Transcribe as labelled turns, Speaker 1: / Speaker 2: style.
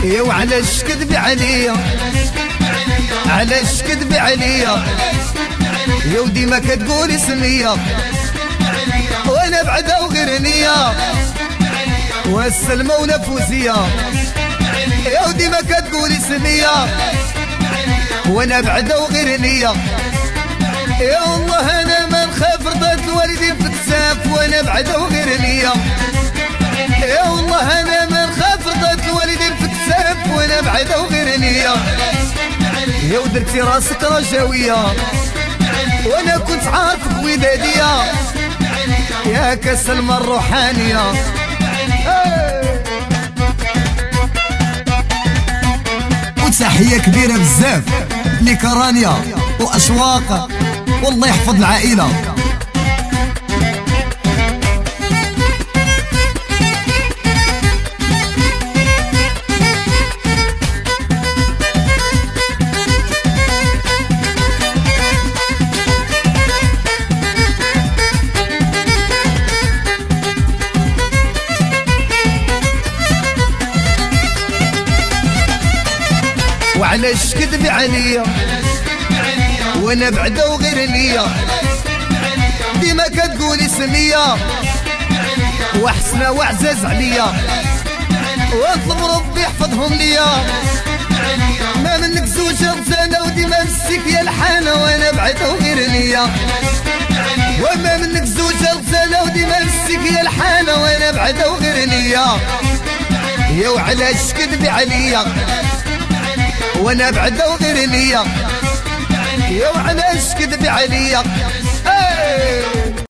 Speaker 1: يا وعلاش كذب عليا علاش كذب عليا يا ودي ما كتقولي سمية وانا بعدا وغير نية والسلمى ونفوسية يا ودي ما كتقولي سمية وانا بعدا وغير نية يا والله انا ما نخاف رضات الوالدين في الكساف وانا بعدا وغير نية يا والله انا ما نخاف رضات الوالدين في الكساف وانا بعدا وغير نية يا ودرتي راسك رجاوية وانا كنت عارفك ودادية يا كسلمى الروحانية. وتحية كبيرة بزاف لكرانيا وأشواق والله يحفظ العائلة. وعلاش كذب عليا وانا بعدا وغير نية ديما كتقولي سمية وحسنة وعزاز عليا واطلب ربي يحفظهم ليا ما منك زوجة غزالة وديما مسيك يا الحانة وانا بعدا وغير نية وما منك زوجة غزالة وديما مسيك يا الحانة وانا بعدا وغير نية يا وعلاش كذب عليا وانا بعدا وغير نية يا وعلاش كذب عليا.